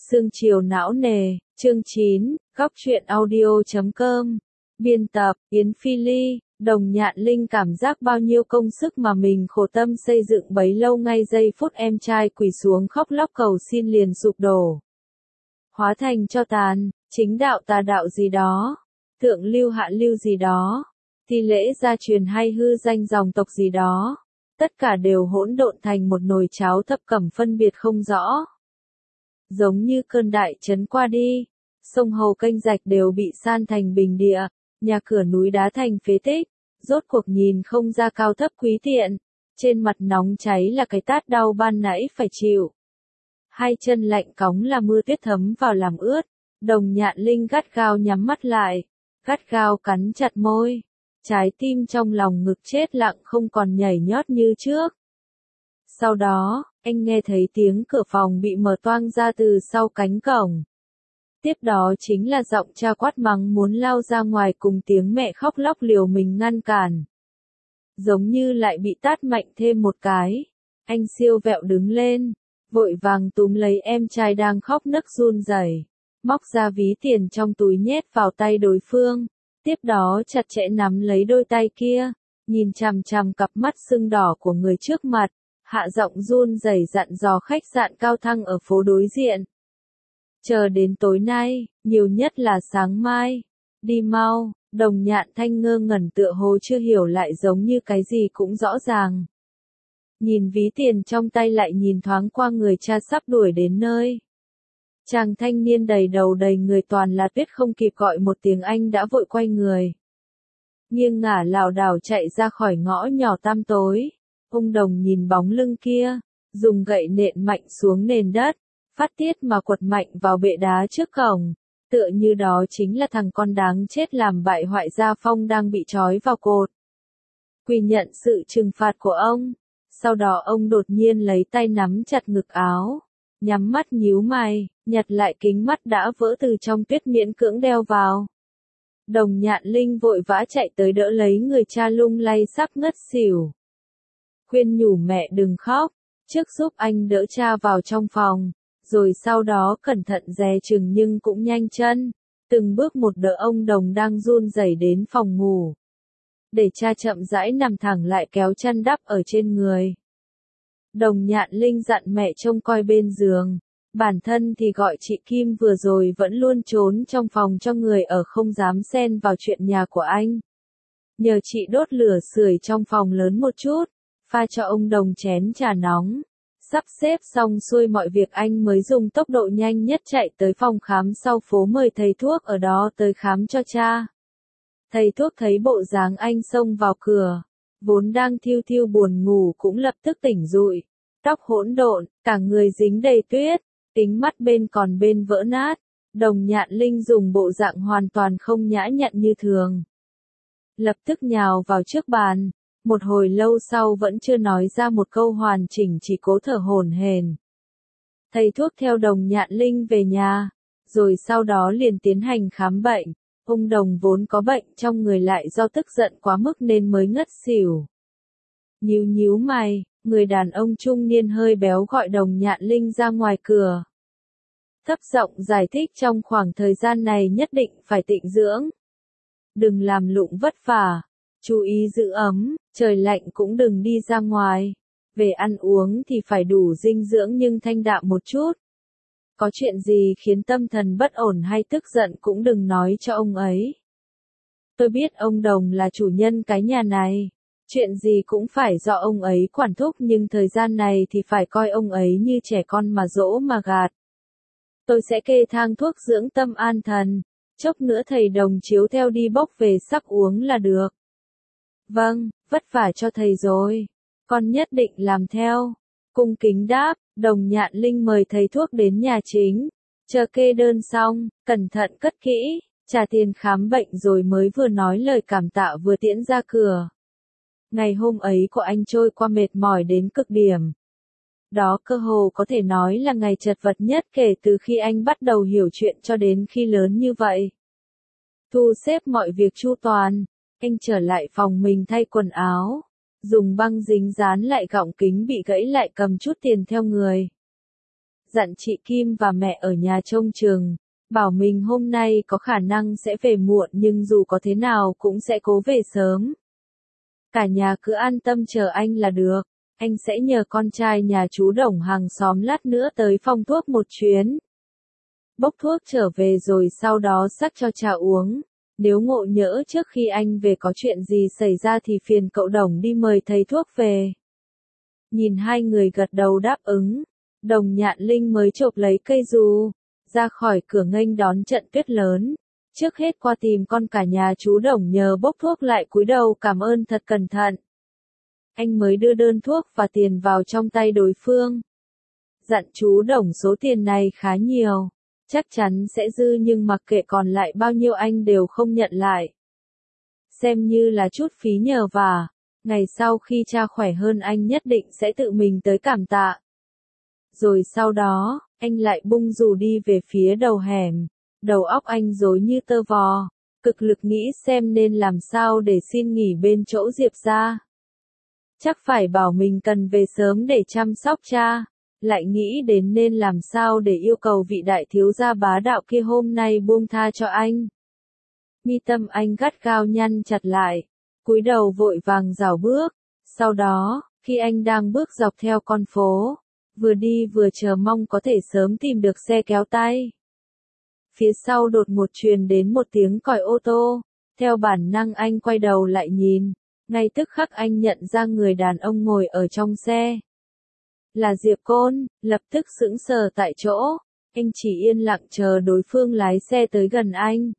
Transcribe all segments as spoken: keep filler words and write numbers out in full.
Sương chiều não nề, chương chín, góc truyện audio chấm com. Biên tập, Yến Phi Ly. Đồng Nhạn Linh cảm giác bao nhiêu công sức mà mình khổ tâm xây dựng bấy lâu, ngay giây phút em trai quỳ xuống khóc lóc cầu xin liền sụp đổ. Hóa thành cho tàn, chính đạo tà đạo gì đó, thượng lưu hạ lưu gì đó, thi lễ gia truyền hay hư danh dòng tộc gì đó, tất cả đều hỗn độn thành một nồi cháo thập cẩm phân biệt không rõ. Giống như cơn đại trấn qua đi, sông hồ kênh rạch đều bị san thành bình địa, nhà cửa núi đá thành phế tích, rốt cuộc nhìn không ra cao thấp quý tiện, trên mặt nóng cháy là cái tát đau ban nãy phải chịu. Hai chân lạnh cóng là mưa tuyết thấm vào làm ướt, Đồng Nhạn Linh gắt gao nhắm mắt lại, gắt gao cắn chặt môi, trái tim trong lòng ngực chết lặng không còn nhảy nhót như trước. Sau đó, anh nghe thấy tiếng cửa phòng bị mở toang ra từ sau cánh cổng. Tiếp đó chính là giọng cha quát mắng muốn lao ra ngoài cùng tiếng mẹ khóc lóc liều mình ngăn cản. Giống như lại bị tát mạnh thêm một cái. Anh siêu vẹo đứng lên, vội vàng túm lấy em trai đang khóc nấc run rẩy, móc ra ví tiền trong túi nhét vào tay đối phương. Tiếp đó chặt chẽ nắm lấy đôi tay kia, nhìn chằm chằm cặp mắt sưng đỏ của người trước mặt. Hạ giọng run rẩy dặn dò khách sạn cao thăng ở phố đối diện. Chờ đến tối nay, nhiều nhất là sáng mai. Đi mau. Đồng Nhạn Thanh ngơ ngẩn tựa hồ chưa hiểu lại giống như cái gì cũng rõ ràng. Nhìn ví tiền trong tay lại nhìn thoáng qua người cha sắp đuổi đến nơi. Chàng thanh niên đầy đầu đầy người toàn là tuyết không kịp gọi một tiếng anh đã vội quay người. Nghiêng ngả lảo đảo chạy ra khỏi ngõ nhỏ tăm tối. Ông Đồng nhìn bóng lưng kia, dùng gậy nện mạnh xuống nền đất, phát tiết mà quật mạnh vào bệ đá trước cổng, tựa như đó chính là thằng con đáng chết làm bại hoại gia phong đang bị trói vào cột. Quỳ nhận sự trừng phạt của ông, sau đó ông đột nhiên lấy tay nắm chặt ngực áo, nhắm mắt nhíu mày, nhặt lại kính mắt đã vỡ từ trong tuyết miễn cưỡng đeo vào. Đồng Nhạn Linh vội vã chạy tới đỡ lấy người cha lung lay sắp ngất xỉu. Khuyên nhủ mẹ đừng khóc, trước giúp anh đỡ cha vào trong phòng, rồi sau đó cẩn thận dè chừng nhưng cũng nhanh chân, từng bước một đỡ ông Đồng đang run rẩy đến phòng ngủ. Để cha chậm rãi nằm thẳng lại kéo chăn đắp ở trên người. Đồng Nhạn Linh dặn mẹ trông coi bên giường, bản thân thì gọi chị Kim vừa rồi vẫn luôn trốn trong phòng cho người ở không dám xen vào chuyện nhà của anh. Nhờ chị đốt lửa sưởi trong phòng lớn một chút. Pha cho ông Đồng chén trà nóng. Sắp xếp xong xuôi mọi việc anh mới dùng tốc độ nhanh nhất chạy tới phòng khám sau phố mời thầy thuốc ở đó tới khám cho cha. Thầy thuốc thấy bộ dáng anh xông vào cửa, vốn đang thiêu thiêu buồn ngủ cũng lập tức tỉnh dụi. Tóc hỗn độn, cả người dính đầy tuyết, kính mắt bên còn bên vỡ nát. Đồng Nhạn Linh dùng bộ dạng hoàn toàn không nhã nhặn như thường. Lập tức nhào vào trước bàn. Một hồi lâu sau vẫn chưa nói ra một câu hoàn chỉnh, chỉ cố thở hổn hển. Thầy thuốc theo Đồng Nhạn Linh về nhà, rồi sau đó liền tiến hành khám bệnh. Ông Đồng vốn có bệnh trong người lại do tức giận quá mức nên mới ngất xỉu. Nhíu nhíu mày, người đàn ông trung niên hơi béo gọi Đồng Nhạn Linh ra ngoài cửa. Thấp giọng giải thích trong khoảng thời gian này nhất định phải tịnh dưỡng. Đừng làm lụng vất vả. Chú ý giữ ấm, trời lạnh cũng đừng đi ra ngoài. Về ăn uống thì phải đủ dinh dưỡng nhưng thanh đạm một chút. Có chuyện gì khiến tâm thần bất ổn hay tức giận cũng đừng nói cho ông ấy. Tôi biết ông Đồng là chủ nhân cái nhà này. Chuyện gì cũng phải do ông ấy quản thúc nhưng thời gian này thì phải coi ông ấy như trẻ con mà dỗ mà gạt. Tôi sẽ kê thang thuốc dưỡng tâm an thần. Chốc nữa thầy Đồng chiếu theo đi bốc về sắc uống là được. Vâng, vất vả cho thầy rồi. Con nhất định làm theo. Cung kính đáp, Đồng Nhạn Linh mời thầy thuốc đến nhà chính. Chờ kê đơn xong, cẩn thận cất kỹ, trả tiền khám bệnh rồi mới vừa nói lời cảm tạ vừa tiễn ra cửa. Ngày hôm ấy của anh trôi qua mệt mỏi đến cực điểm. Đó cơ hồ có thể nói là ngày chật vật nhất kể từ khi anh bắt đầu hiểu chuyện cho đến khi lớn như vậy. Thu xếp mọi việc chu toàn. Anh trở lại phòng mình thay quần áo, dùng băng dính dán lại gọng kính bị gãy lại cầm chút tiền theo người. dặn chị Kim và mẹ ở nhà trông chừng, bảo mình hôm nay có khả năng sẽ về muộn nhưng dù có thế nào cũng sẽ cố về sớm. Cả nhà cứ an tâm chờ anh là được, anh sẽ nhờ con trai nhà chú Đồng hàng xóm lát nữa tới phong thuốc một chuyến. Bốc thuốc trở về rồi sau đó sắc cho trà uống, nếu ngộ nhỡ trước khi anh về có chuyện gì xảy ra thì phiền cậu Đồng đi mời thầy thuốc về. Nhìn hai người gật đầu đáp ứng, Đồng Nhạn Linh mới chộp lấy cây dù, ra khỏi cửa nghênh đón trận tuyết lớn. Trước hết qua tìm con cả nhà chú Đồng nhờ bốc thuốc lại cúi đầu cảm ơn thật cẩn thận. Anh mới đưa đơn thuốc và tiền vào trong tay đối phương. Dặn chú Đồng số tiền này khá nhiều, chắc chắn sẽ dư nhưng mặc kệ còn lại bao nhiêu anh đều không nhận lại. Xem như là chút phí nhờ vả, ngày sau khi cha khỏe hơn anh nhất định sẽ tự mình tới cảm tạ. Rồi sau đó, anh lại bung dù đi về phía đầu hẻm, đầu óc anh rối như tơ vò, cực lực nghĩ xem nên làm sao để xin nghỉ bên chỗ Diệp gia. Chắc phải bảo mình cần về sớm để chăm sóc cha, lại nghĩ đến nên làm sao để yêu cầu vị đại thiếu gia bá đạo kia hôm nay buông tha cho anh. Mi tâm anh gắt gao nhăn chặt lại, cúi đầu vội vàng rảo bước, sau đó, khi anh đang bước dọc theo con phố, vừa đi vừa chờ mong có thể sớm tìm được xe kéo tay. Phía sau đột ngột truyền đến một tiếng còi ô tô, theo bản năng anh quay đầu lại nhìn, ngay tức khắc anh nhận ra người đàn ông ngồi ở trong xe. Là Diệp Côn, lập tức sững sờ tại chỗ, anh chỉ yên lặng chờ đối phương lái xe tới gần anh.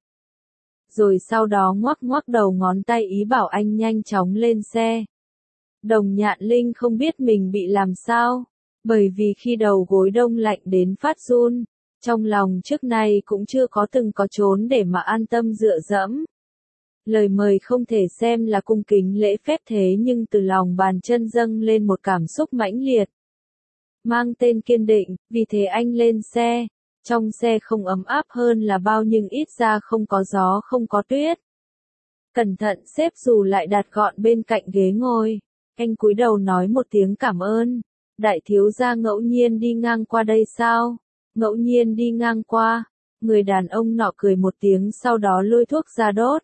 Rồi sau đó ngoắc ngoắc đầu ngón tay ý bảo anh nhanh chóng lên xe. Đồng Nhạn Linh không biết mình bị làm sao, bởi vì khi đầu gối đông lạnh đến phát run, trong lòng trước nay cũng chưa có từng có trốn để mà an tâm dựa dẫm. Lời mời không thể xem là cung kính lễ phép thế nhưng từ lòng bàn chân dâng lên một cảm xúc mãnh liệt. Mang tên kiên định, vì thế anh lên xe. Trong xe không ấm áp hơn là bao nhưng ít ra không có gió không có tuyết. Cẩn thận xếp dù lại đặt gọn bên cạnh ghế ngồi. Anh cúi đầu nói một tiếng cảm ơn. Đại thiếu gia ngẫu nhiên đi ngang qua đây sao? Ngẫu nhiên đi ngang qua. Người đàn ông nọ cười một tiếng sau đó lôi thuốc ra đốt.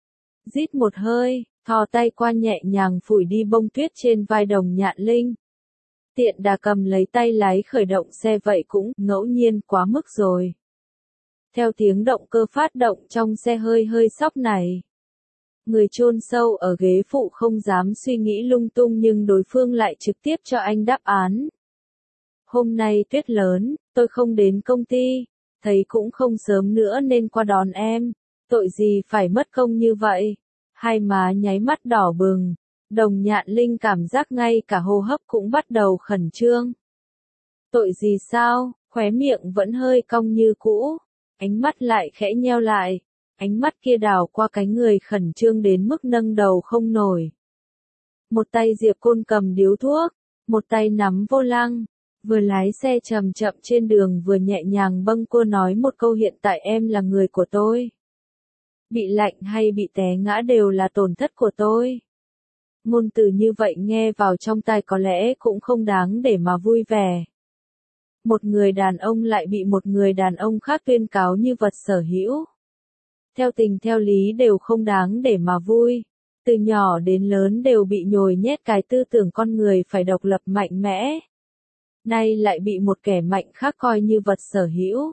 Rít một hơi, thò tay qua nhẹ nhàng phủi đi bông tuyết trên vai Đồng Nhạn Linh. Tiện đà cầm lấy tay lái khởi động xe vậy cũng ngẫu nhiên quá mức rồi. Theo tiếng động cơ phát động trong xe hơi hơi sóc này. Người chôn sâu ở ghế phụ không dám suy nghĩ lung tung nhưng đối phương lại trực tiếp cho anh đáp án. Hôm nay tuyết lớn, tôi không đến công ty, thấy cũng không sớm nữa nên qua đón em, tội gì phải mất công như vậy. Hai má nháy mắt đỏ bừng. Đồng Nhạn Linh cảm giác ngay cả hô hấp cũng bắt đầu khẩn trương. Tội gì sao, khóe miệng vẫn hơi cong như cũ, ánh mắt lại khẽ nheo lại, ánh mắt kia đảo qua cái người khẩn trương đến mức nâng đầu không nổi. Một tay Diệp Côn cầm điếu thuốc, một tay nắm vô lăng, vừa lái xe chậm chậm trên đường vừa nhẹ nhàng bâng quơ nói một câu hiện tại em là người của tôi. Bị lạnh hay bị té ngã đều là tổn thất của tôi. Ngôn từ như vậy nghe vào trong tai có lẽ cũng không đáng để mà vui vẻ. Một người đàn ông lại bị một người đàn ông khác tuyên cáo như vật sở hữu. Theo tình theo lý đều không đáng để mà vui. Từ nhỏ đến lớn đều bị nhồi nhét cái tư tưởng con người phải độc lập mạnh mẽ. Nay lại bị một kẻ mạnh khác coi như vật sở hữu.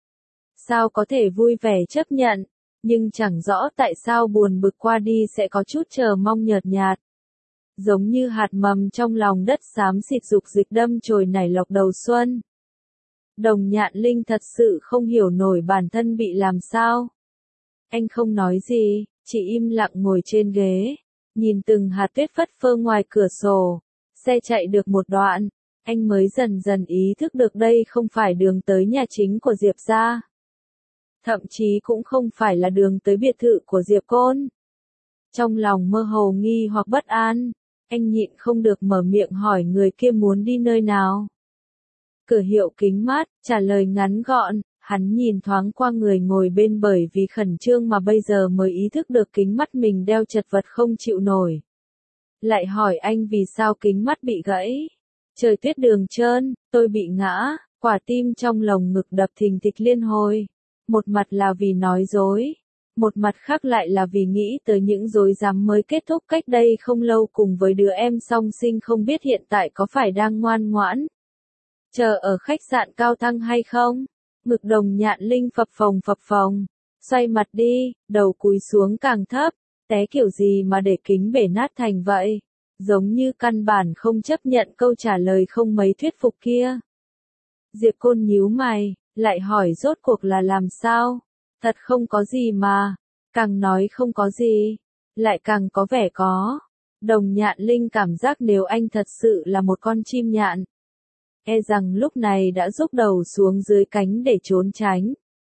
Sao có thể vui vẻ chấp nhận, nhưng chẳng rõ tại sao buồn bực qua đi sẽ có chút chờ mong nhợt nhạt. Giống như hạt mầm trong lòng đất xám xịt dục dịch đâm chồi nảy lộc đầu xuân. Đồng Nhạn Linh thật sự không hiểu nổi bản thân bị làm sao. Anh không nói gì, chỉ im lặng ngồi trên ghế, nhìn từng hạt tuyết phất phơ ngoài cửa sổ. Xe chạy được một đoạn, anh mới dần dần ý thức được đây không phải đường tới nhà chính của Diệp gia. Thậm chí cũng không phải là đường tới biệt thự của Diệp Côn. Trong lòng mơ hồ nghi hoặc bất an, anh nhịn không được mở miệng hỏi người kia muốn đi nơi nào. Cửa hiệu kính mát, trả lời ngắn gọn, hắn nhìn thoáng qua người ngồi bên bởi vì khẩn trương mà bây giờ mới ý thức được kính mắt mình đeo chật vật không chịu nổi. Lại hỏi anh vì sao kính mắt bị gãy. Trời tuyết đường trơn, tôi bị ngã, Quả tim trong lồng ngực đập thình thịch liên hồi. Một mặt là vì nói dối, một mặt khác lại là vì nghĩ tới những dối dám mới kết thúc cách đây không lâu cùng với đứa em song sinh không biết hiện tại có phải đang ngoan ngoãn chờ ở khách sạn cao thăng hay không. Ngực Đồng Nhạn Linh phập phồng phập phồng, xoay mặt đi, đầu cúi xuống càng thấp, té kiểu gì mà để kính bể nát thành vậy, giống như căn bản không chấp nhận câu trả lời không mấy thuyết phục kia. Diệp Côn nhíu mày, lại hỏi rốt cuộc là làm sao? Thật không có gì mà, càng nói không có gì, lại càng có vẻ có. Đồng Nhạn Linh cảm giác nếu anh thật sự là một con chim nhạn, e rằng lúc này đã rúc đầu xuống dưới cánh để trốn tránh,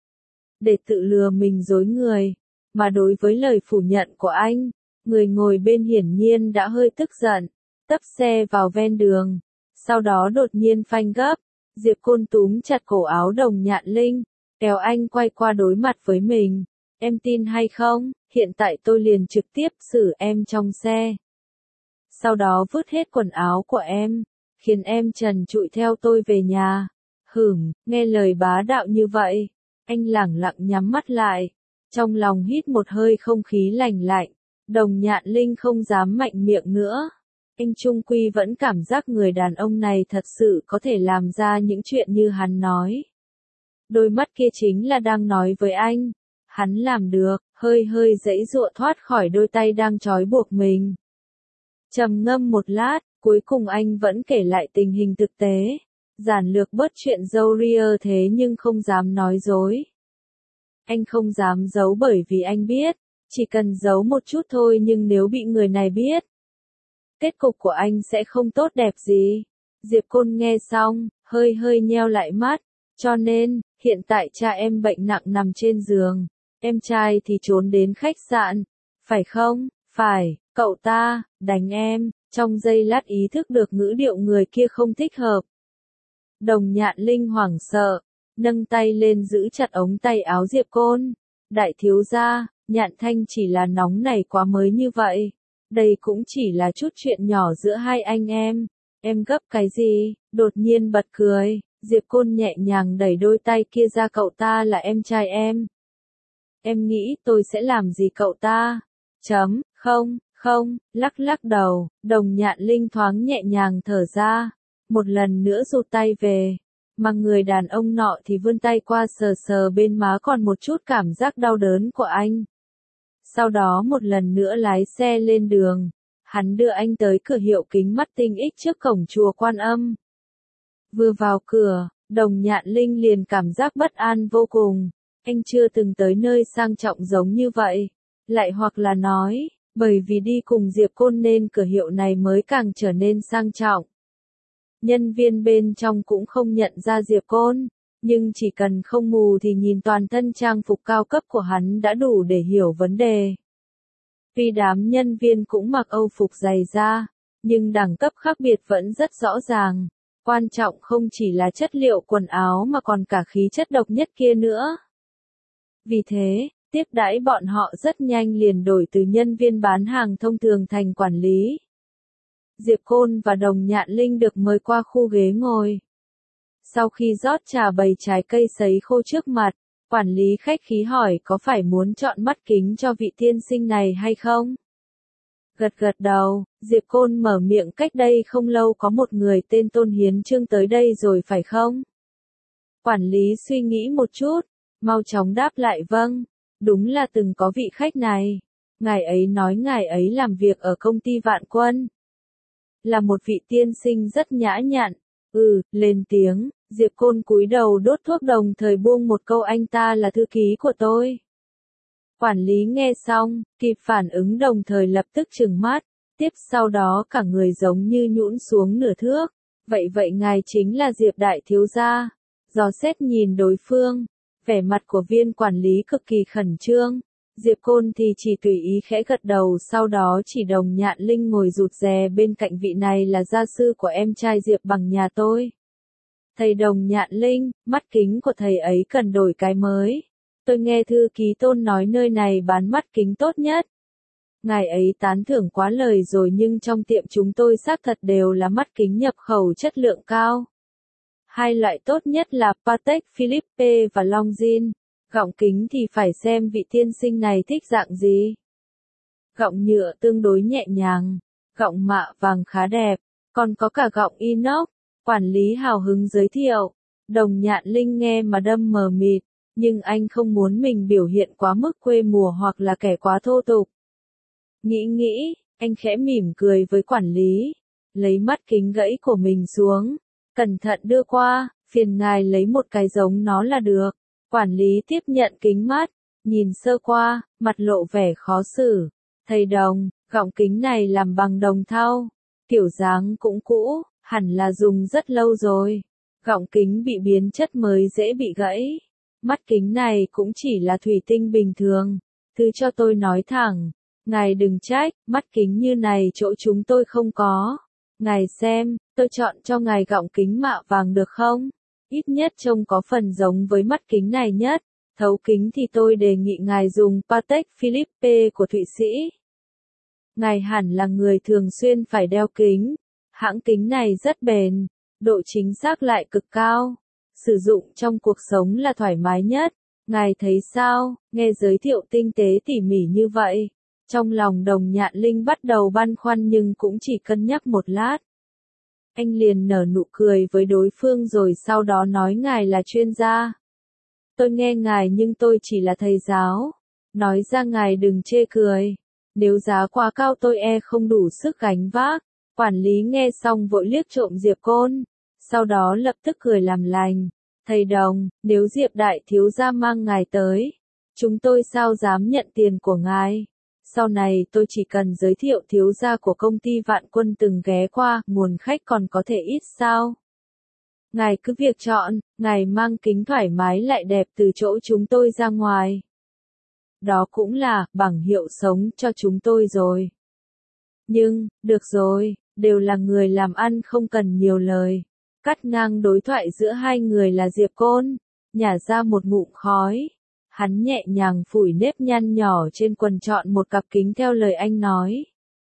để tự lừa mình dối người. Mà đối với lời phủ nhận của anh, người ngồi bên hiển nhiên đã hơi tức giận, tấp xe vào ven đường, sau đó đột nhiên phanh gấp. Diệp Côn túm chặt cổ áo Đồng Nhạn Linh, kéo anh quay qua đối mặt với mình. Em tin hay không, hiện tại tôi liền trực tiếp xử em trong xe. Sau đó vứt hết quần áo của em, khiến em trần trụi theo tôi về nhà. Hửm, nghe lời bá đạo như vậy, anh lẳng lặng nhắm mắt lại, trong lòng hít một hơi không khí lành lạnh. Đồng Nhạn Linh không dám mạnh miệng nữa. Anh trung quy vẫn cảm giác người đàn ông này thật sự có thể làm ra những chuyện như hắn nói. Đôi mắt kia chính là đang nói với anh. Hắn làm được, hơi hơi giãy giụa thoát khỏi đôi tay đang trói buộc mình. Trầm ngâm một lát, cuối cùng anh vẫn kể lại tình hình thực tế. Giản lược bớt chuyện dâu ria thế nhưng không dám nói dối. Anh không dám giấu bởi vì anh biết, chỉ cần giấu một chút thôi nhưng nếu bị người này biết, kết cục của anh sẽ không tốt đẹp gì. Diệp Côn nghe xong, hơi hơi nheo lại mắt. Cho nên, hiện tại cha em bệnh nặng nằm trên giường, em trai thì trốn đến khách sạn, phải không? Phải, cậu ta, đánh em. Trong giây lát ý thức được ngữ điệu người kia không thích hợp. Đồng Nhạn Linh hoảng sợ, nâng tay lên giữ chặt ống tay áo Diệp Côn. Đại thiếu gia, Nhạn Thanh chỉ là nóng nảy quá mới như vậy. Đây cũng chỉ là chút chuyện nhỏ giữa hai anh em. Em gấp cái gì? Đột nhiên bật cười, Diệp Côn nhẹ nhàng đẩy đôi tay kia ra. Cậu ta là em trai em. Em nghĩ tôi sẽ làm gì cậu ta? Chấm, không, không, lắc lắc đầu, Đồng Nhạn Linh thoáng nhẹ nhàng thở ra. Một lần nữa rụt tay về. Mà người đàn ông nọ thì vươn tay qua sờ sờ bên má còn một chút cảm giác đau đớn của anh. Sau đó một lần nữa lái xe lên đường. Hắn đưa anh tới cửa hiệu kính mắt tinh ích trước cổng chùa Quan Âm. Vừa vào cửa, Đồng Nhạn Linh liền cảm giác bất an vô cùng. Anh chưa từng tới nơi sang trọng giống như vậy. Lại hoặc là nói, bởi vì đi cùng Diệp Côn nên cửa hiệu này mới càng trở nên sang trọng. Nhân viên bên trong cũng không nhận ra Diệp Côn, nhưng chỉ cần không mù thì nhìn toàn thân trang phục cao cấp của hắn đã đủ để hiểu vấn đề. Tuy đám nhân viên cũng mặc âu phục dày da, nhưng đẳng cấp khác biệt vẫn rất rõ ràng. Quan trọng không chỉ là chất liệu quần áo mà còn cả khí chất độc nhất kia nữa. Vì thế, tiếp đãi bọn họ rất nhanh liền đổi từ nhân viên bán hàng thông thường thành quản lý. Diệp Côn và Đồng Nhạn Linh được mời qua khu ghế ngồi. Sau khi rót trà bày trái cây sấy khô trước mặt, quản lý khách khí hỏi có phải muốn chọn mắt kính cho vị tiên sinh này hay không? Gật gật đầu, Diệp Côn mở miệng. Cách đây không lâu có một người tên Tôn Hiến Trương tới đây rồi phải không? Quản lý suy nghĩ một chút, mau chóng đáp lại vâng, đúng là từng có vị khách này. Ngài ấy nói ngài ấy làm việc ở công ty Vạn Quân. Là một vị tiên sinh rất nhã nhặn. Ừ, lên tiếng, Diệp Côn cúi đầu đốt thuốc đồng thời buông một câu anh ta là thư ký của tôi. Quản lý nghe xong, kịp phản ứng đồng thời lập tức trừng mắt, tiếp sau đó cả người giống như nhũn xuống nửa thước. Vậy vậy ngài chính là Diệp đại thiếu gia. Dò xét nhìn đối phương, vẻ mặt của viên quản lý cực kỳ khẩn trương. Diệp Côn thì chỉ tùy ý khẽ gật đầu, sau đó chỉ Đồng Nhạn Linh ngồi rụt rè bên cạnh. Vị này là gia sư của em trai Diệp bằng nhà tôi. Thầy Đồng Nhạn Linh, mắt kính của thầy ấy cần đổi cái mới. Tôi nghe thư ký Tôn nói nơi này bán mắt kính tốt nhất. Ngài ấy tán thưởng quá lời rồi nhưng trong tiệm chúng tôi xác thật đều là mắt kính nhập khẩu chất lượng cao. Hai loại tốt nhất là Patek Philippe và Longines. Gọng kính thì phải xem vị tiên sinh này thích dạng gì. Gọng nhựa tương đối nhẹ nhàng, gọng mạ vàng khá đẹp, còn có cả gọng inox. Quản lý hào hứng giới thiệu. Đồng Nhạn Linh nghe mà đâm mờ mịt, nhưng anh không muốn mình biểu hiện quá mức quê mùa hoặc là kẻ quá thô tục. Nghĩ nghĩ, anh khẽ mỉm cười với quản lý, lấy mắt kính gãy của mình xuống, cẩn thận đưa qua, phiền ngài lấy một cái giống nó là được. Quản lý tiếp nhận kính mắt, nhìn sơ qua, mặt lộ vẻ khó xử. Thầy Đồng, gọng kính này làm bằng đồng thau, kiểu dáng cũng cũ, hẳn là dùng rất lâu rồi. Gọng kính bị biến chất mới dễ bị gãy. Mắt kính này cũng chỉ là thủy tinh bình thường. Thứ cho tôi nói thẳng, ngài đừng trách, mắt kính như này chỗ chúng tôi không có. Ngài xem, tôi chọn cho ngài gọng kính mạ vàng được không? Ít nhất trông có phần giống với mắt kính này nhất. Thấu kính thì tôi đề nghị ngài dùng Patek Philippe của Thụy Sĩ. Ngài hẳn là người thường xuyên phải đeo kính. Hãng kính này rất bền, độ chính xác lại cực cao. Sử dụng trong cuộc sống là thoải mái nhất. Ngài thấy sao? Nghe giới thiệu tinh tế tỉ mỉ như vậy. Trong lòng Đồng Nhạn Linh bắt đầu băn khoăn nhưng cũng chỉ cân nhắc một lát. Anh liền nở nụ cười với đối phương rồi sau đó nói ngài là chuyên gia. Tôi nghe ngài nhưng tôi chỉ là thầy giáo. Nói ra ngài đừng chê cười. Nếu giá quá cao tôi e không đủ sức gánh vác. Quản lý nghe xong vội liếc trộm Diệp Côn. Sau đó lập tức cười làm lành. Thầy Đồng, nếu Diệp đại thiếu gia mang ngài tới, chúng tôi sao dám nhận tiền của ngài. Sau này tôi chỉ cần giới thiệu thiếu gia của công ty Vạn Quân từng ghé qua, nguồn khách còn có thể ít sao. Ngài cứ việc chọn, ngài mang kính thoải mái lại đẹp từ chỗ chúng tôi ra ngoài. Đó cũng là bảng hiệu sống cho chúng tôi rồi. Nhưng, được rồi, đều là người làm ăn không cần nhiều lời. Cắt ngang đối thoại giữa hai người là Diệp Côn, nhả ra một ngụm khói. Hắn nhẹ nhàng phủi nếp nhăn nhỏ trên quần chọn một cặp kính theo lời anh nói.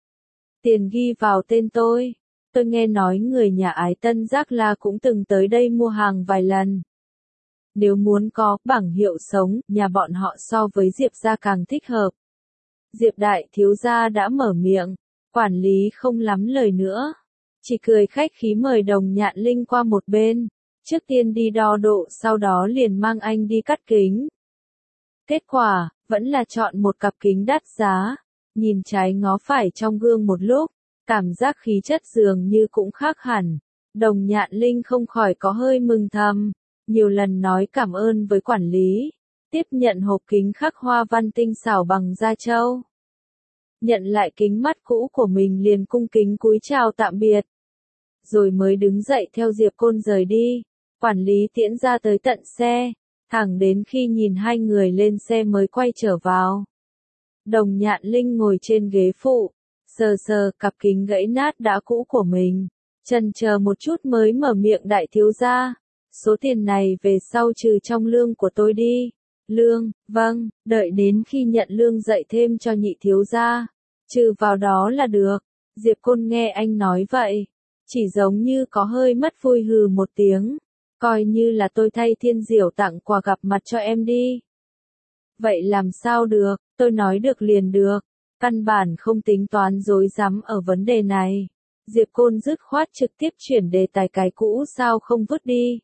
Tiền ghi vào tên tôi. Tôi nghe nói người nhà Ái Tân Giác La cũng từng tới đây mua hàng vài lần. Nếu muốn có bảng hiệu sống, nhà bọn họ so với Diệp gia càng thích hợp. Diệp đại thiếu gia đã mở miệng, quản lý không lắm lời nữa. Chỉ cười khách khí mời Đồng Nhạn Linh qua một bên. Trước tiên đi đo độ sau đó liền mang anh đi cắt kính. Kết quả, vẫn là chọn một cặp kính đắt giá. Nhìn trái ngó phải trong gương một lúc, cảm giác khí chất dường như cũng khác hẳn. Đồng Nhạn Linh không khỏi có hơi mừng thầm. Nhiều lần nói cảm ơn với quản lý. Tiếp nhận hộp kính khắc hoa văn tinh xảo bằng da trâu. Nhận lại kính mắt cũ của mình liền cung kính cúi chào tạm biệt. Rồi mới đứng dậy theo Diệp Côn rời đi. Quản lý tiễn ra tới tận xe. Thẳng đến khi nhìn hai người lên xe mới quay trở vào. Đồng Nhạn Linh ngồi trên ghế phụ. Sờ sờ cặp kính gãy nát đã cũ của mình. Chần chờ một chút mới mở miệng đại thiếu gia. Số tiền này về sau trừ trong lương của tôi đi. Lương, vâng, đợi đến khi nhận lương dạy thêm cho nhị thiếu gia. Trừ vào đó là được. Diệp Côn nghe anh nói vậy. Chỉ giống như có hơi mất vui hừ một tiếng. Coi như là tôi thay Thiên Diểu tặng quà gặp mặt cho em đi. Vậy làm sao được, tôi nói được liền được. Căn bản không tính toán rối rắm ở vấn đề này. Diệp Côn dứt khoát trực tiếp chuyển đề tài cái cũ sao không vứt đi.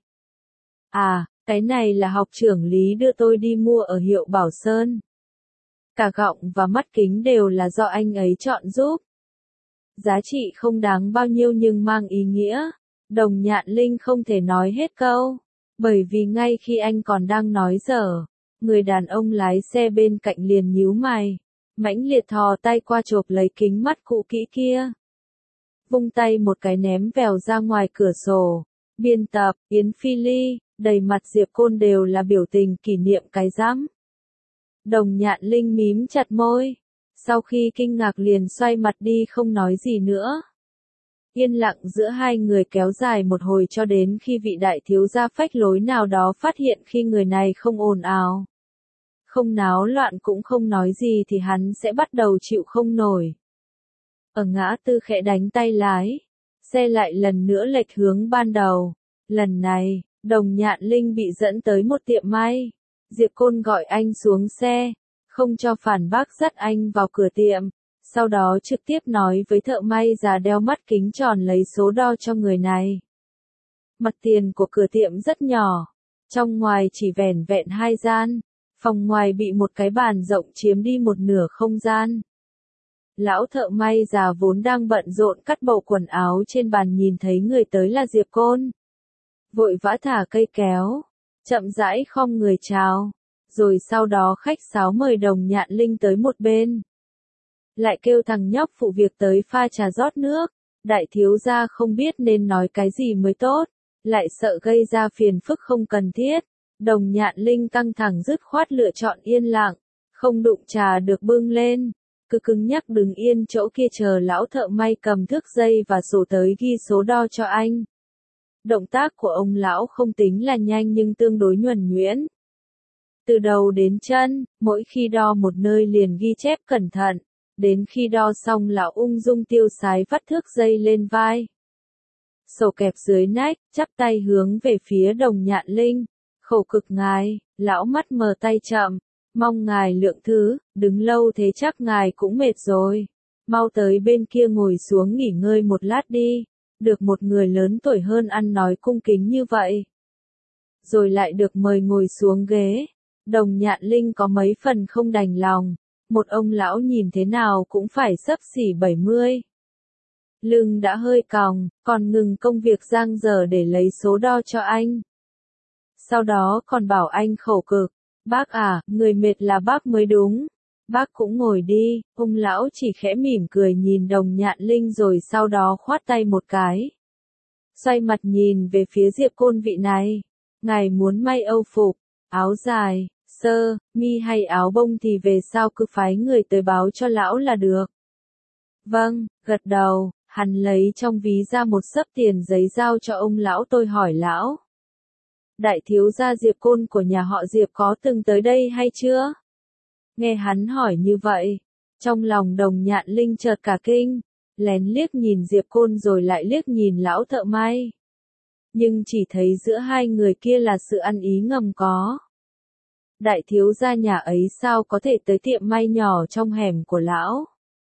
À, cái này là học trưởng Lý đưa tôi đi mua ở hiệu Bảo Sơn. Cả gọng và mắt kính đều là do anh ấy chọn giúp. Giá trị không đáng bao nhiêu nhưng mang ý nghĩa. Đồng Nhạn Linh không thể nói hết câu. Bởi vì ngay khi anh còn đang nói dở, người đàn ông lái xe bên cạnh liền nhíu mày. Mãnh liệt thò tay qua chộp lấy kính mắt cũ kỹ kia. Vung tay một cái ném vèo ra ngoài cửa sổ. Biên tập, Yến Phi Ly, đầy mặt Diệp Côn đều là biểu tình kỷ niệm cái rắm. Đồng Nhạn Linh mím chặt môi. Sau khi kinh ngạc liền xoay mặt đi không nói gì nữa. Yên lặng giữa hai người kéo dài một hồi cho đến khi vị đại thiếu gia phách lối nào đó phát hiện khi người này không ồn ào. Không náo loạn cũng không nói gì thì hắn sẽ bắt đầu chịu không nổi. Ở ngã tư khẽ đánh tay lái. Xe lại lần nữa lệch hướng ban đầu. Lần này, Đồng Nhạn Linh bị dẫn tới một tiệm may. Diệp Côn gọi anh xuống xe, không cho phản bác dắt anh vào cửa tiệm, sau đó trực tiếp nói với thợ may già đeo mắt kính tròn lấy số đo cho người này. Mặt tiền của cửa tiệm rất nhỏ, trong ngoài chỉ vẻn vẹn hai gian, phòng ngoài bị một cái bàn rộng chiếm đi một nửa không gian. Lão thợ may già vốn đang bận rộn cắt bầu quần áo trên bàn nhìn thấy người tới là Diệp Côn. Vội vã thả cây kéo, chậm rãi khom người chào, rồi sau đó khách sáo mời Đồng Nhạn Linh tới một bên. Lại kêu thằng nhóc phụ việc tới pha trà rót nước, đại thiếu gia không biết nên nói cái gì mới tốt, lại sợ gây ra phiền phức không cần thiết. Đồng Nhạn Linh căng thẳng dứt khoát lựa chọn yên lặng, không đụng trà được bưng lên, cứ cứng nhắc đứng yên chỗ kia chờ lão thợ may cầm thước dây và sổ tới ghi số đo cho anh. Động tác của ông lão không tính là nhanh nhưng tương đối nhuần nhuyễn. Từ đầu đến chân, mỗi khi đo một nơi liền ghi chép cẩn thận, đến khi đo xong lão ung dung tiêu sái vắt thước dây lên vai. Sổ kẹp dưới nách, chắp tay hướng về phía Đồng Nhạn Linh, khẩu cực ngài, lão mắt mờ tay chậm, mong ngài lượng thứ, đứng lâu thế chắc ngài cũng mệt rồi. Mau tới bên kia ngồi xuống nghỉ ngơi một lát đi, được một người lớn tuổi hơn ăn nói cung kính như vậy. Rồi lại được mời ngồi xuống ghế, Đồng Nhạn Linh có mấy phần không đành lòng, một ông lão nhìn thế nào cũng phải xấp xỉ bảy mươi. Lưng đã hơi còng, còn ngừng công việc giang dở để lấy số đo cho anh. Sau đó còn bảo anh khẩu cực, bác à, người mệt là bác mới đúng. Bác cũng ngồi đi, ông lão chỉ khẽ mỉm cười nhìn Đồng Nhạn Linh rồi sau đó khoát tay một cái. Xoay mặt nhìn về phía Diệp Côn vị này, ngài muốn may âu phục, áo dài, sơ, mi hay áo bông thì về sau cứ phái người tới báo cho lão là được. Vâng, gật đầu, hắn lấy trong ví ra một xấp tiền giấy giao cho ông lão. Tôi hỏi lão, đại thiếu gia Diệp Côn của nhà họ Diệp có từng tới đây hay chưa? Nghe hắn hỏi như vậy, trong lòng Đồng Nhạn Linh chợt cả kinh, lén liếc nhìn Diệp Côn rồi lại liếc nhìn lão thợ may. Nhưng chỉ thấy giữa hai người kia là sự ăn ý ngầm có. Đại thiếu gia nhà ấy sao có thể tới tiệm may nhỏ trong hẻm của lão?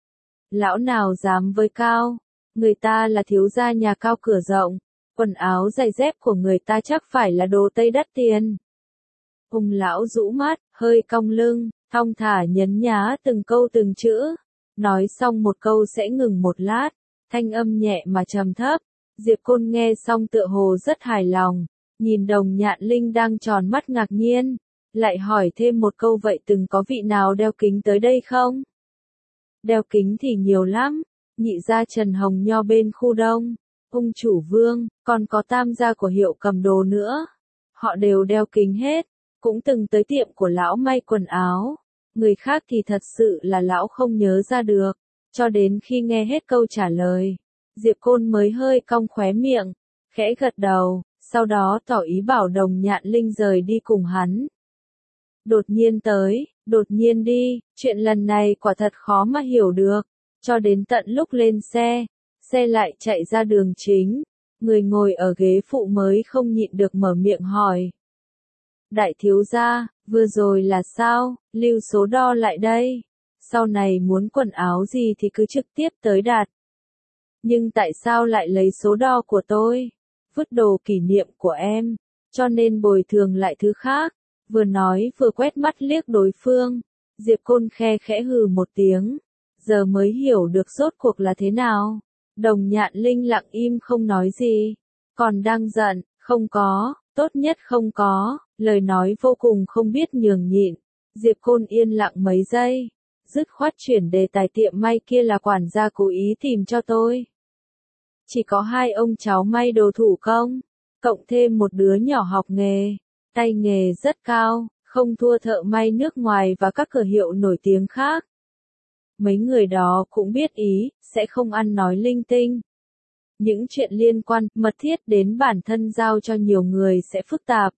Lão nào dám với cao, người ta là thiếu gia nhà cao cửa rộng, quần áo giày dép của người ta chắc phải là đồ Tây đắt tiền. Ông lão rũ mắt, hơi cong lưng, thong thả nhấn nhá từng câu từng chữ, nói xong một câu sẽ ngừng một lát, thanh âm nhẹ mà trầm thấp. Diệp Côn nghe xong tựa hồ rất hài lòng, nhìn Đồng Nhạn Linh đang tròn mắt ngạc nhiên, lại hỏi thêm một câu vậy từng có vị nào đeo kính tới đây không? Đeo kính thì nhiều lắm, nhị gia Trần Hồng Nho bên khu đông, ông chủ Vương, còn có tam gia của hiệu cầm đồ nữa. Họ đều đeo kính hết, cũng từng tới tiệm của lão may quần áo. Người khác thì thật sự là lão không nhớ ra được, cho đến khi nghe hết câu trả lời, Diệp Côn mới hơi cong khóe miệng, khẽ gật đầu, sau đó tỏ ý bảo Đồng Nhạn Linh rời đi cùng hắn. Đột nhiên tới, đột nhiên đi, chuyện lần này quả thật khó mà hiểu được, cho đến tận lúc lên xe, xe lại chạy ra đường chính, người ngồi ở ghế phụ mới không nhịn được mở miệng hỏi. Đại thiếu gia, vừa rồi là sao, lưu số đo lại đây, sau này muốn quần áo gì thì cứ trực tiếp tới đặt. Nhưng tại sao lại lấy số đo của tôi, vứt đồ kỷ niệm của em, cho nên bồi thường lại thứ khác. Vừa nói vừa quét mắt liếc đối phương, Diệp Côn khe khẽ hừ một tiếng, giờ mới hiểu được rốt cuộc là thế nào. Đồng Nhạn Linh lặng im không nói gì, còn đang giận, không có, tốt nhất không có, lời nói vô cùng không biết nhường nhịn. Diệp Côn yên lặng mấy giây, dứt khoát chuyển đề tài tiệm may kia là quản gia cố ý tìm cho tôi. Chỉ có hai ông cháu may đồ thủ công, cộng thêm một đứa nhỏ học nghề, tay nghề rất cao, không thua thợ may nước ngoài và các cửa hiệu nổi tiếng khác. Mấy người đó cũng biết ý, sẽ không ăn nói linh tinh. Những chuyện liên quan, mật thiết đến bản thân giao cho nhiều người sẽ phức tạp.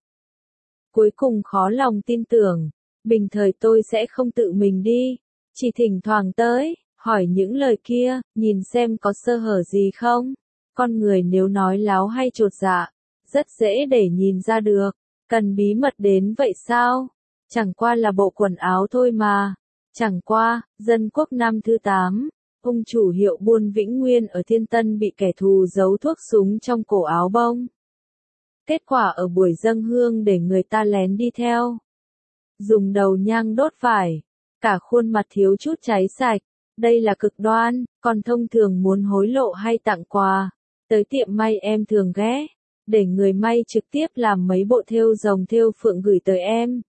Cuối cùng khó lòng tin tưởng, bình thời tôi sẽ không tự mình đi, chỉ thỉnh thoảng tới, hỏi những lời kia, nhìn xem có sơ hở gì không. Con người nếu nói láo hay chột dạ, Rất dễ để nhìn ra được. Cần bí mật đến vậy sao? Chẳng qua là bộ quần áo thôi mà. Chẳng qua, dân quốc năm thứ tám, ông chủ hiệu buôn Vĩnh Nguyên ở Thiên Tân bị kẻ thù giấu thuốc súng trong cổ áo bông. Kết quả ở buổi dâng hương để người ta lén đi theo. Dùng đầu nhang đốt phải. Cả khuôn mặt thiếu chút cháy sạch. Đây là cực đoan, còn thông thường muốn hối lộ hay tặng quà. Tới tiệm may em thường ghé. Để người may trực tiếp làm mấy bộ thêu rồng thêu phượng gửi tới em.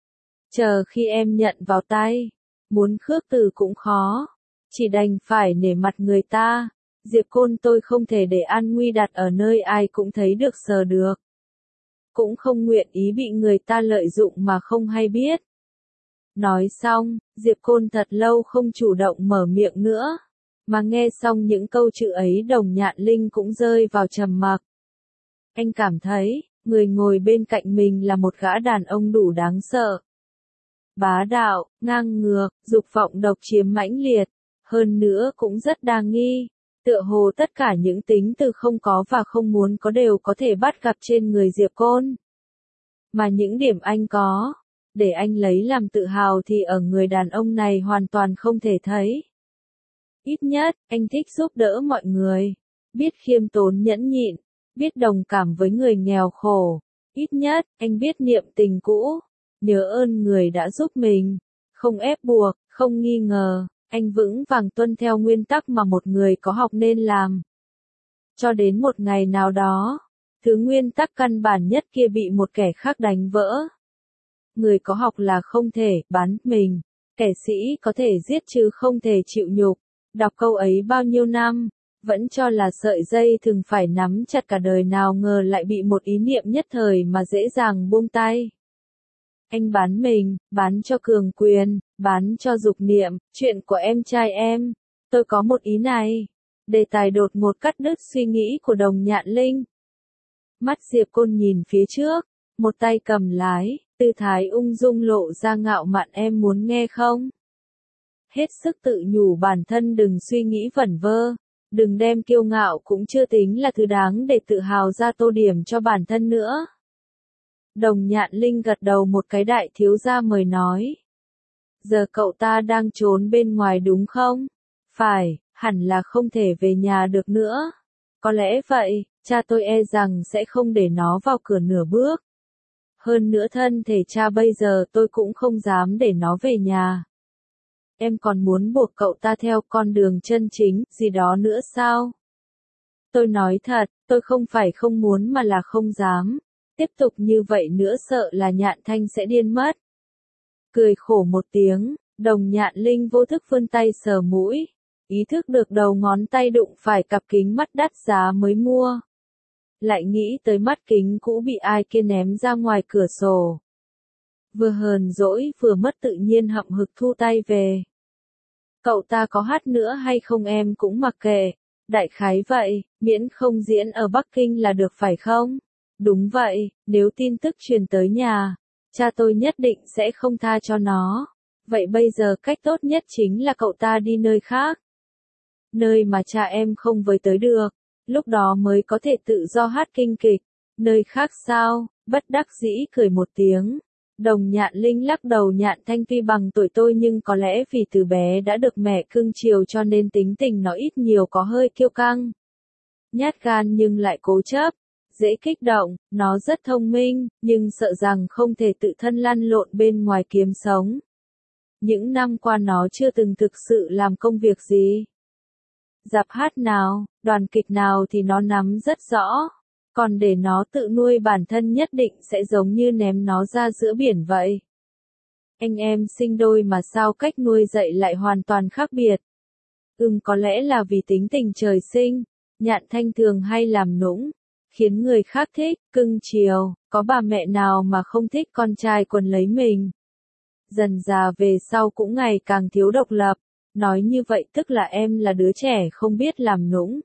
Chờ khi em nhận vào tay. Muốn khước từ cũng khó. Chỉ đành phải nể mặt người ta. Diệp Côn tôi không thể để an nguy đặt ở nơi ai cũng thấy được sờ được. Cũng không nguyện ý bị người ta lợi dụng mà không hay biết. Nói xong, Diệp Côn thật lâu không chủ động mở miệng nữa. Mà nghe xong những câu chữ ấy Đồng Nhạn Linh cũng rơi vào trầm mặc. Anh cảm thấy, người ngồi bên cạnh mình là một gã đàn ông đủ đáng sợ. Bá đạo, ngang ngược, dục vọng độc chiếm mãnh liệt. Hơn nữa cũng rất đa nghi. Tựa hồ tất cả những tính từ không có và không muốn có đều có thể bắt gặp trên người Diệp Côn. Mà những điểm anh có, để anh lấy làm tự hào thì ở người đàn ông này hoàn toàn không thể thấy. Ít nhất, anh thích giúp đỡ mọi người, biết khiêm tốn nhẫn nhịn, biết đồng cảm với người nghèo khổ. Ít nhất, anh biết niệm tình cũ, nhớ ơn người đã giúp mình, không ép buộc, không nghi ngờ. Anh vững vàng tuân theo nguyên tắc mà một người có học nên làm. Cho đến một ngày nào đó, thứ nguyên tắc căn bản nhất kia bị một kẻ khác đánh vỡ. Người có học là không thể bán mình, kẻ sĩ có thể giết chứ không thể chịu nhục. Đọc câu ấy bao nhiêu năm, vẫn cho là sợi dây thường phải nắm chặt cả đời, nào ngờ lại bị một ý niệm nhất thời mà dễ dàng buông tay. Anh bán mình, bán cho cường quyền, bán cho dục niệm, chuyện của em trai em. Tôi có một ý này. Đề tài đột ngột cắt đứt suy nghĩ của Đồng Nhạn Linh. Mắt Diệp Côn nhìn phía trước, một tay cầm lái, tư thái ung dung lộ ra ngạo mạn. Em muốn nghe không? Hết sức tự nhủ bản thân đừng suy nghĩ vẩn vơ, đừng đem kiêu ngạo cũng chưa tính là thứ đáng để tự hào ra tô điểm cho bản thân nữa. Đồng Nhạn Linh gật đầu một cái. Đại thiếu gia mời nói. Giờ cậu ta đang trốn bên ngoài đúng không? Phải, hẳn là không thể về nhà được nữa. Có lẽ vậy, cha tôi e rằng sẽ không để nó vào cửa nửa bước. Hơn nữa thân thể cha bây giờ tôi cũng không dám để nó về nhà. Em còn muốn buộc cậu ta theo con đường chân chính, gì đó nữa sao? Tôi nói thật, tôi không phải không muốn mà là không dám. Tiếp tục như vậy nữa sợ là Nhạn Thanh sẽ điên mất. Cười khổ một tiếng, Đồng Nhạn Linh vô thức vươn tay sờ mũi. Ý thức được đầu ngón tay đụng phải cặp kính mắt đắt giá mới mua. Lại nghĩ tới mắt kính cũ bị ai kia ném ra ngoài cửa sổ. Vừa hờn dỗi vừa mất tự nhiên hậm hực thu tay về. Cậu ta có hát nữa hay không em cũng mặc kệ. Đại khái vậy, miễn không diễn ở Bắc Kinh là được phải không? Đúng vậy, nếu tin tức truyền tới nhà, cha tôi nhất định sẽ không tha cho nó. Vậy bây giờ cách tốt nhất chính là cậu ta đi nơi khác. Nơi mà cha em không với tới được, lúc đó mới có thể tự do hát kinh kịch. Nơi khác sao? Bất đắc dĩ cười một tiếng. Đồng Nhạn Linh lắc đầu. Nhạn Thanh tuy bằng tuổi tôi nhưng có lẽ vì từ bé đã được mẹ cưng chiều cho nên tính tình nó ít nhiều có hơi kiêu căng. Nhát gan nhưng lại cố chấp. Dễ kích động, nó rất thông minh, nhưng sợ rằng không thể tự thân lăn lộn bên ngoài kiếm sống. Những năm qua nó chưa từng thực sự làm công việc gì. Dạp hát nào, đoàn kịch nào thì nó nắm rất rõ. Còn để nó tự nuôi bản thân nhất định sẽ giống như ném nó ra giữa biển vậy. Anh em sinh đôi mà sao cách nuôi dạy lại hoàn toàn khác biệt. Ừm có lẽ là vì tính tình trời sinh, Nhạn Thanh thường hay làm nũng. Khiến người khác thích, cưng chiều, có bà mẹ nào mà không thích con trai quấn lấy mình. Dần già về sau cũng ngày càng thiếu độc lập, nói như vậy tức là em là đứa trẻ không biết làm nũng.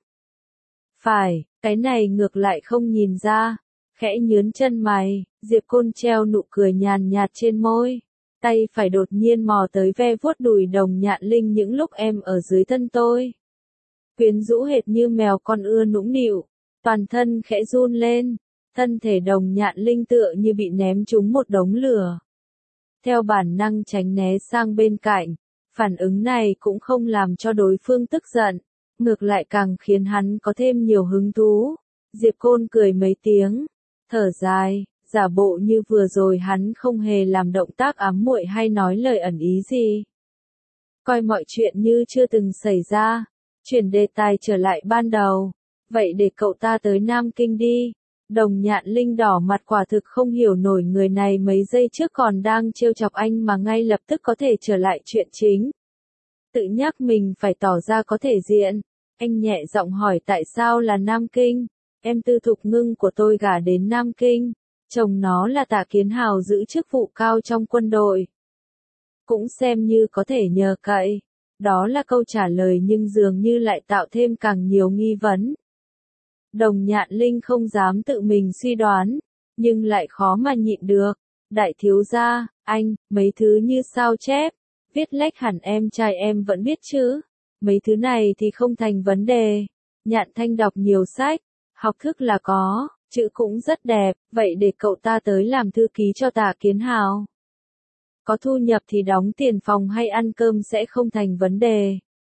Phải, cái này ngược lại không nhìn ra, khẽ nhướn chân mày, Diệp Côn treo nụ cười nhàn nhạt trên môi, tay phải đột nhiên mò tới ve vuốt đùi Đồng Nhạn Linh những lúc em ở dưới thân tôi. Quyến rũ hệt như mèo con ưa nũng nịu. Toàn thân khẽ run lên, Thân thể Đồng Nhạn Linh tựa như bị ném trúng một đống lửa. Theo bản năng tránh né sang bên cạnh, phản ứng này cũng không làm cho đối phương tức giận, ngược lại càng khiến hắn có thêm nhiều hứng thú. Diệp Côn cười mấy tiếng, thở dài, giả bộ như vừa rồi hắn không hề làm động tác ám muội hay nói lời ẩn ý gì. Coi mọi chuyện như chưa từng xảy ra, chuyển đề tài trở lại ban đầu. Vậy để cậu ta tới Nam Kinh đi. Đồng Nhạn Linh đỏ mặt quả thực không hiểu nổi người này mấy giây trước còn đang trêu chọc anh mà ngay lập tức có thể trở lại chuyện chính. Tự nhắc mình phải tỏ ra có thể diện. Anh nhẹ giọng hỏi tại sao là Nam Kinh. Em Tư Thục Ngưng của tôi gả đến Nam Kinh. Chồng nó là Tạ Kiến Hào giữ chức vụ cao trong quân đội. Cũng xem như có thể nhờ cậy. Đó là câu trả lời nhưng dường như lại tạo thêm càng nhiều nghi vấn. Đồng Nhạn Linh không dám tự mình suy đoán, nhưng lại khó mà nhịn được. Đại thiếu gia, anh, mấy thứ như sao chép, viết lách hẳn em trai em vẫn biết chứ. Mấy thứ này thì không thành vấn đề. Nhạn Thanh đọc nhiều sách, học thức là có, chữ cũng rất đẹp, vậy để cậu ta tới làm thư ký cho Tạ Kiến Hào. Có thu nhập thì đóng tiền phòng hay ăn cơm sẽ không thành vấn đề.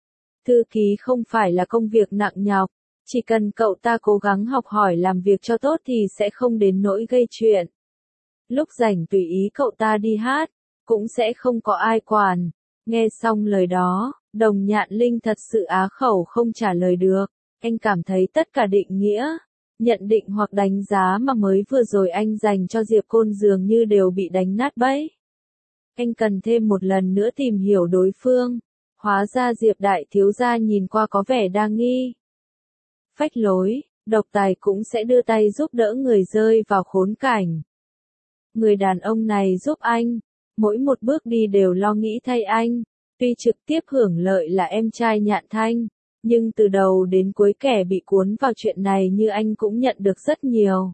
Thư ký không phải là công việc nặng nhọc, chỉ cần cậu ta cố gắng học hỏi làm việc cho tốt thì sẽ không đến nỗi gây chuyện. Lúc rảnh tùy ý cậu ta đi hát, cũng sẽ không có ai quản. Nghe xong lời đó, Đồng Nhạn Linh thật sự á khẩu không trả lời được. Anh cảm thấy tất cả định nghĩa, nhận định hoặc đánh giá mà mới vừa rồi anh dành cho Diệp Côn dường như đều bị đánh nát bẫy. Anh cần thêm một lần nữa tìm hiểu đối phương. Hóa ra Diệp đại thiếu gia nhìn qua có vẻ đa nghi. Phách lối, độc tài cũng sẽ đưa tay giúp đỡ người rơi vào khốn cảnh. Người đàn ông này giúp anh, mỗi một bước đi đều lo nghĩ thay anh, tuy trực tiếp hưởng lợi là em trai Nhạn Thanh, nhưng từ đầu đến cuối kẻ bị cuốn vào chuyện này như anh cũng nhận được rất nhiều.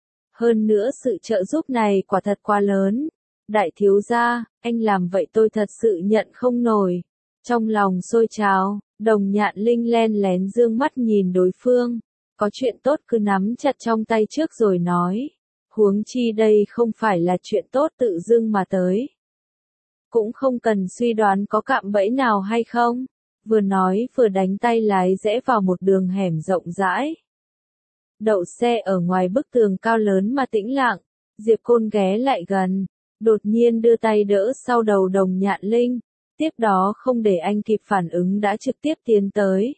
Hơn nữa sự trợ giúp này quả thật quá lớn. Đại thiếu gia, anh làm vậy tôi thật sự nhận không nổi. Trong lòng sôi trào, Đồng Nhạn Linh len lén dương mắt nhìn đối phương. Có chuyện tốt cứ nắm chặt trong tay trước rồi nói. Huống chi đây không phải là chuyện tốt tự dưng mà tới. Cũng không cần suy đoán có cạm bẫy nào hay không. Vừa nói vừa đánh tay lái rẽ vào một đường hẻm rộng rãi. Đậu xe ở ngoài bức tường cao lớn mà tĩnh lặng. Diệp Côn ghé lại gần, đột nhiên đưa tay đỡ sau đầu Đồng Nhạn Linh. Tiếp đó không để anh kịp phản ứng đã trực tiếp tiến tới.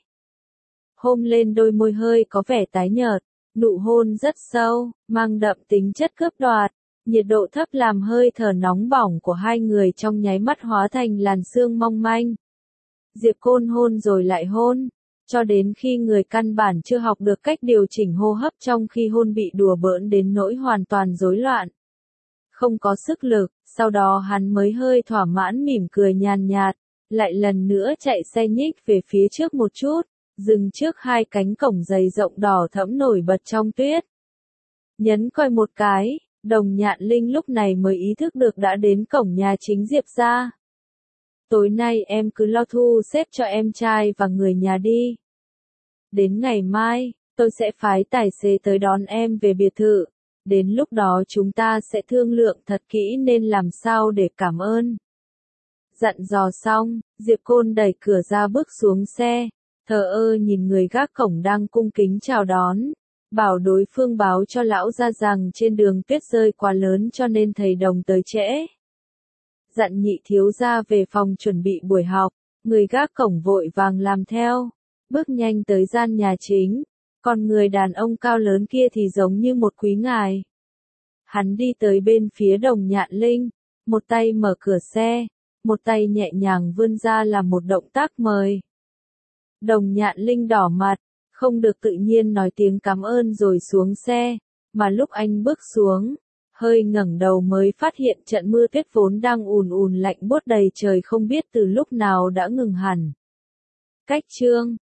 Hôn lên đôi môi hơi có vẻ tái nhợt, nụ hôn rất sâu, mang đậm tính chất cướp đoạt. Nhiệt độ thấp làm hơi thở nóng bỏng của hai người trong nháy mắt hóa thành làn sương mong manh. Diệp Côn hôn rồi lại hôn, cho đến khi người căn bản chưa học được cách điều chỉnh hô hấp trong khi hôn bị đùa bỡn đến nỗi hoàn toàn rối loạn. Không có sức lực, sau đó hắn mới hơi thỏa mãn mỉm cười nhàn nhạt, lại lần nữa chạy xe nhích về phía trước một chút, dừng trước hai cánh cổng dày rộng đỏ thẫm nổi bật trong tuyết. Nhấn coi một cái, Đồng Nhạn Linh lúc này mới ý thức được đã đến cổng nhà chính Diệp gia. Tối nay em cứ lo thu xếp cho em trai và người nhà đi. Đến ngày mai, tôi sẽ phái tài xế tới đón em về biệt thự. Đến lúc đó chúng ta sẽ thương lượng thật kỹ nên làm sao để cảm ơn. Dặn dò xong, Diệp Côn đẩy cửa ra bước xuống xe, thờ ơ nhìn người gác cổng đang cung kính chào đón, bảo đối phương báo cho lão ra rằng trên đường tuyết rơi quá lớn cho nên thầy Đồng tới trễ. Dặn nhị thiếu gia về phòng chuẩn bị buổi học, người gác cổng vội vàng làm theo, bước nhanh tới gian nhà chính. Còn người đàn ông cao lớn kia thì giống như một quý ngài. Hắn đi tới bên phía Đồng Nhạn Linh, một tay mở cửa xe, một tay nhẹ nhàng vươn ra làm một động tác mời. Đồng Nhạn Linh đỏ mặt, không được tự nhiên nói tiếng cảm ơn rồi xuống xe, mà lúc anh bước xuống, hơi ngẩng đầu mới phát hiện trận mưa tuyết vốn đang ùn ùn lạnh buốt đầy trời không biết từ lúc nào đã ngừng hẳn. Cách chương